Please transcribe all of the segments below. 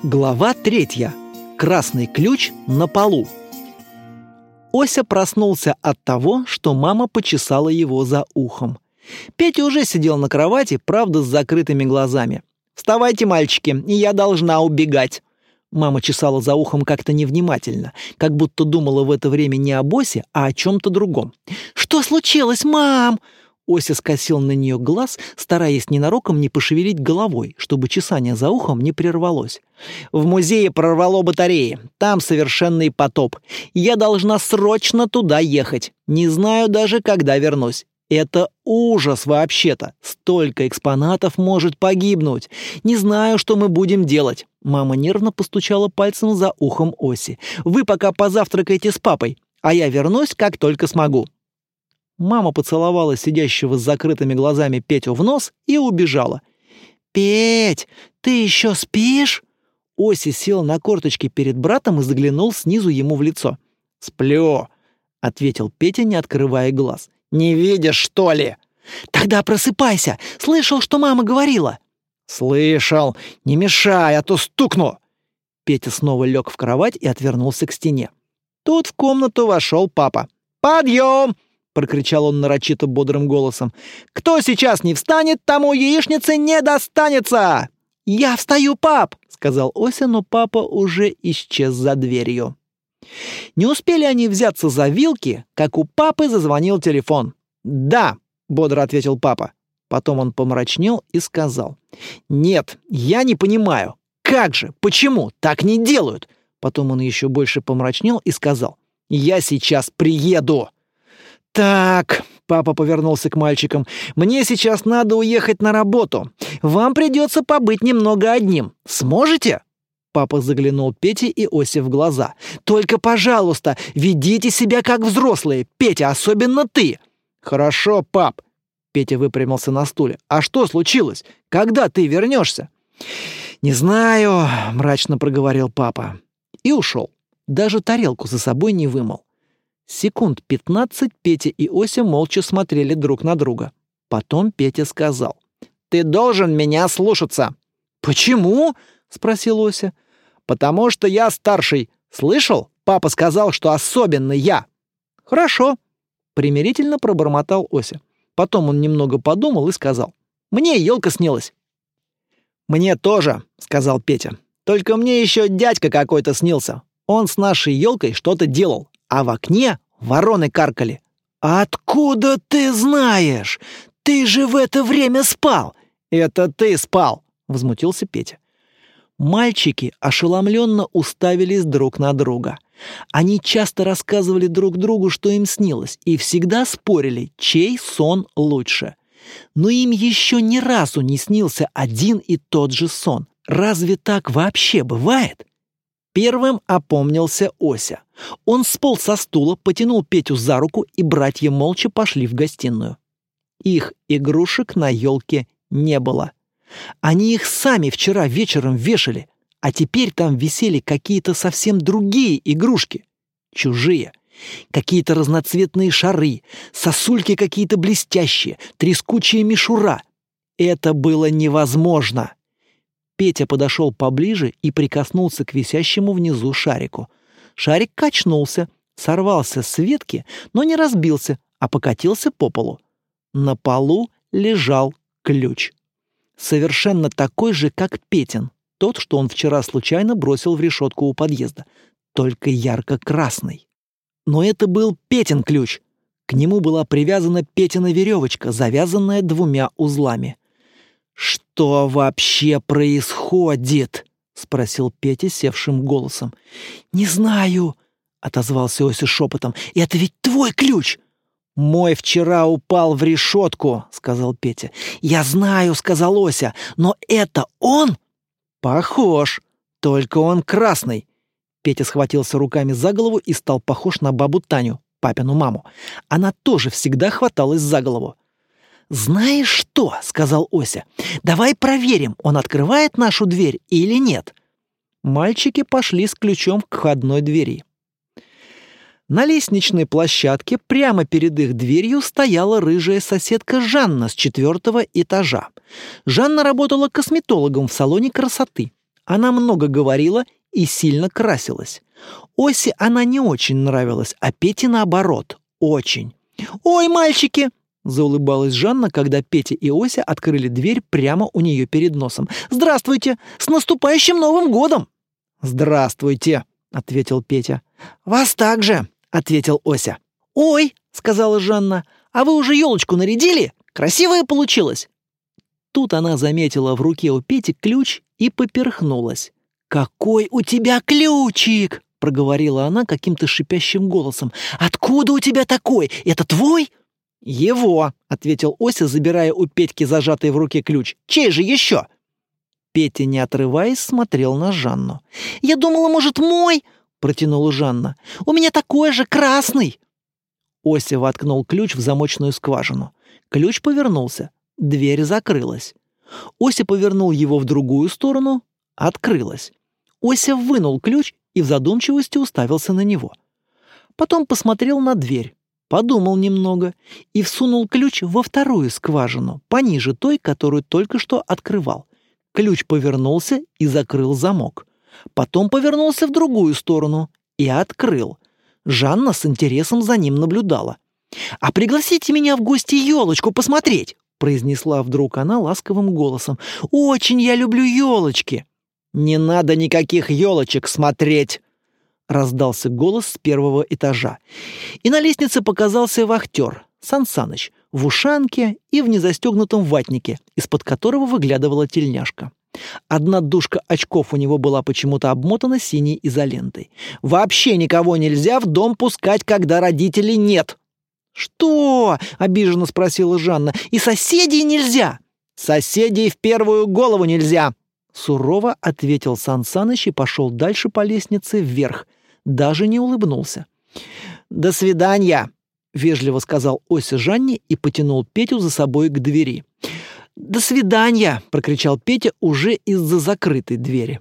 Глава 3. Красный ключ на полу. Ося проснулся от того, что мама почесала его за ухом. Петя уже сидел на кровати, правда, с закрытыми глазами. «Вставайте, мальчики, я должна убегать». Мама чесала за ухом как-то невнимательно, как будто думала в это время не об Осе, а о чем-то другом. «Что случилось, мам?» Ося скосил на нее глаз, стараясь ненароком не пошевелить головой, чтобы чесание за ухом не прервалось. «В музее прорвало батареи. Там совершенный потоп. Я должна срочно туда ехать. Не знаю даже, когда вернусь. Это ужас вообще-то. Столько экспонатов может погибнуть. Не знаю, что мы будем делать». Мама нервно постучала пальцем за ухом Оси. «Вы пока позавтракайте с папой, а я вернусь, как только смогу». Мама поцеловала сидящего с закрытыми глазами Петю в нос и убежала. «Петь, ты еще спишь?» Ося сел на корточки перед братом и заглянул снизу ему в лицо. «Сплю», — ответил Петя, не открывая глаз. «Не видишь, что ли?» «Тогда просыпайся. Слышал, что мама говорила?» «Слышал. Не мешай, а то стукну». Петя снова лег в кровать и отвернулся к стене. Тут в комнату вошел папа. «Подъем!» — прокричал он нарочито бодрым голосом. «Кто сейчас не встанет, тому яичницы не достанется!» «Я встаю, пап!» — сказал Ося, но папа уже исчез за дверью. Не успели они взяться за вилки, как у папы зазвонил телефон. «Да!» — бодро ответил папа. Потом он помрачнел и сказал. «Нет, я не понимаю. Как же? Почему? Так не делают!» Потом он еще больше помрачнел и сказал. «Я сейчас приеду!» «Так», — папа повернулся к мальчикам, — «мне сейчас надо уехать на работу. Вам придется побыть немного одним. Сможете?» Папа заглянул Пете и Осе в глаза. «Только, пожалуйста, ведите себя как взрослые. Петя, особенно ты». «Хорошо, пап». Петя выпрямился на стуле. «А что случилось? Когда ты вернешься?» «Не знаю», — мрачно проговорил папа. И ушел. Даже тарелку за собой не вымыл. Секунд 15 Петя и Ося молча смотрели друг на друга. Потом Петя сказал. «Ты должен меня слушаться». «Почему?» — спросил Ося. «Потому что я старший. Слышал? Папа сказал, что особенно я». «Хорошо», — примирительно пробормотал Ося. Потом он немного подумал и сказал. «Мне елка снилась». «Мне тоже», — сказал Петя. «Только мне еще дядька какой-то снился. Он с нашей елкой что-то делал. А в окне вороны каркали». «Откуда ты знаешь? Ты же в это время спал!» «Это ты спал!» — возмутился Петя. Мальчики ошеломленно уставились друг на друга. Они часто рассказывали друг другу, что им снилось, и всегда спорили, чей сон лучше. Но им еще ни разу не снился один и тот же сон. Разве так вообще бывает? Первым опомнился Ося. Он сполз со стула, потянул Петю за руку, и братья молча пошли в гостиную. Их игрушек на елке не было. Они их сами вчера вечером вешали, а теперь там висели какие-то совсем другие игрушки. Чужие. Какие-то разноцветные шары, сосульки какие-то блестящие, трескучая мишура. Это было невозможно. Петя подошел поближе и прикоснулся к висящему внизу шарику. Шарик качнулся, сорвался с ветки, но не разбился, а покатился по полу. На полу лежал ключ. Совершенно такой же, как Петин, тот, что он вчера случайно бросил в решетку у подъезда, только ярко-красный. Но это был Петин ключ. К нему была привязана Петина веревочка, завязанная 2 узлами. «Что вообще происходит?» — спросил Петя севшим голосом. «Не знаю», — отозвался Ося шепотом. «Это ведь твой ключ!» «Мой вчера упал в решетку», — сказал Петя. «Я знаю», — сказал Ося, — «но это он?» «Похож, только он красный». Петя схватился руками за голову и стал похож на бабу Таню, папину маму. Она тоже всегда хваталась за голову. «Знаешь что?» — сказал Ося. «Давай проверим, он открывает нашу дверь или нет». Мальчики пошли с ключом к входной двери. На лестничной площадке прямо перед их дверью стояла рыжая соседка Жанна с 4-го этажа. Жанна работала косметологом в салоне красоты. Она много говорила и сильно красилась. Осе она не очень нравилась, а Пете наоборот, очень. «Ой, мальчики!» — заулыбалась Жанна, когда Петя и Ося открыли дверь прямо у нее перед носом. «Здравствуйте! С наступающим Новым годом!» «Здравствуйте!» — ответил Петя. «Вас также!» — ответил Ося. «Ой!» — сказала Жанна. «А вы уже елочку нарядили? Красивая получилась!» Тут она заметила в руке у Пети ключ и поперхнулась. «Какой у тебя ключик!» — проговорила она каким-то шипящим голосом. «Откуда у тебя такой? Это твой?» «Его!» — ответил Ося, забирая у Петьки зажатый в руке ключ. «Чей же еще?» Петя, не отрываясь, смотрел на Жанну. «Я думала, может, мой?» — протянула Жанна. «У меня такой же, красный!» Ося воткнул ключ в замочную скважину. Ключ повернулся. Дверь закрылась. Ося повернул его в другую сторону. Открылась. Ося вынул ключ и в задумчивости уставился на него. Потом посмотрел на дверь, подумал немного и всунул ключ во вторую скважину, пониже той, которую только что открывал. Ключ повернулся и закрыл замок. Потом повернулся в другую сторону и открыл. Жанна с интересом за ним наблюдала. «А пригласите меня в гости елочку посмотреть!» произнесла вдруг она ласковым голосом. «Очень я люблю елочки!» «Не надо никаких елочек смотреть!» раздался голос с первого этажа. И на лестнице показался вахтер, Сан Саныч, в ушанке и в незастегнутом ватнике, из-под которого выглядывала тельняшка. Одна дужка очков у него была почему-то обмотана синей изолентой. «Вообще никого нельзя в дом пускать, когда родителей нет!» «Что?» — обиженно спросила Жанна. «И соседей нельзя?» «Соседей в первую голову нельзя!» Сурово ответил Сан Саныч и пошел дальше по лестнице вверх. Даже не улыбнулся. «До свидания!» — вежливо сказал Ося Жанне и потянул Петю за собой к двери. «До свидания!» — прокричал Петя уже из-за закрытой двери.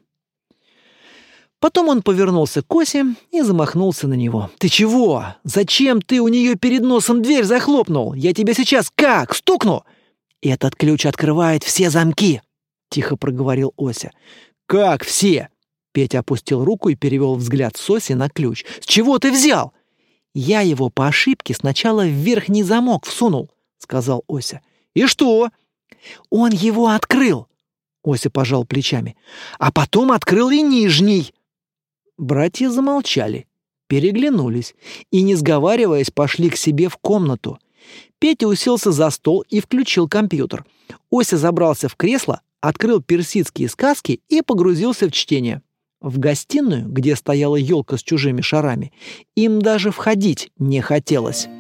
Потом он повернулся к Осе и замахнулся на него. «Ты чего? Зачем ты у нее перед носом дверь захлопнул? Я тебя сейчас как? Стукну!» «Этот ключ открывает все замки!» — тихо проговорил Ося. «Как все?» Петя опустил руку и перевел взгляд с Оси на ключ. «С чего ты взял?» «Я его по ошибке сначала в верхний замок всунул», — сказал Ося. «И что?» «Он его открыл!» — Ося пожал плечами. «А потом открыл и нижний!» Братья замолчали, переглянулись и, не сговариваясь, пошли к себе в комнату. Петя уселся за стол и включил компьютер. Ося забрался в кресло, открыл персидские сказки и погрузился в чтение. В гостиную, где стояла елка с чужими шарами, им даже входить не хотелось.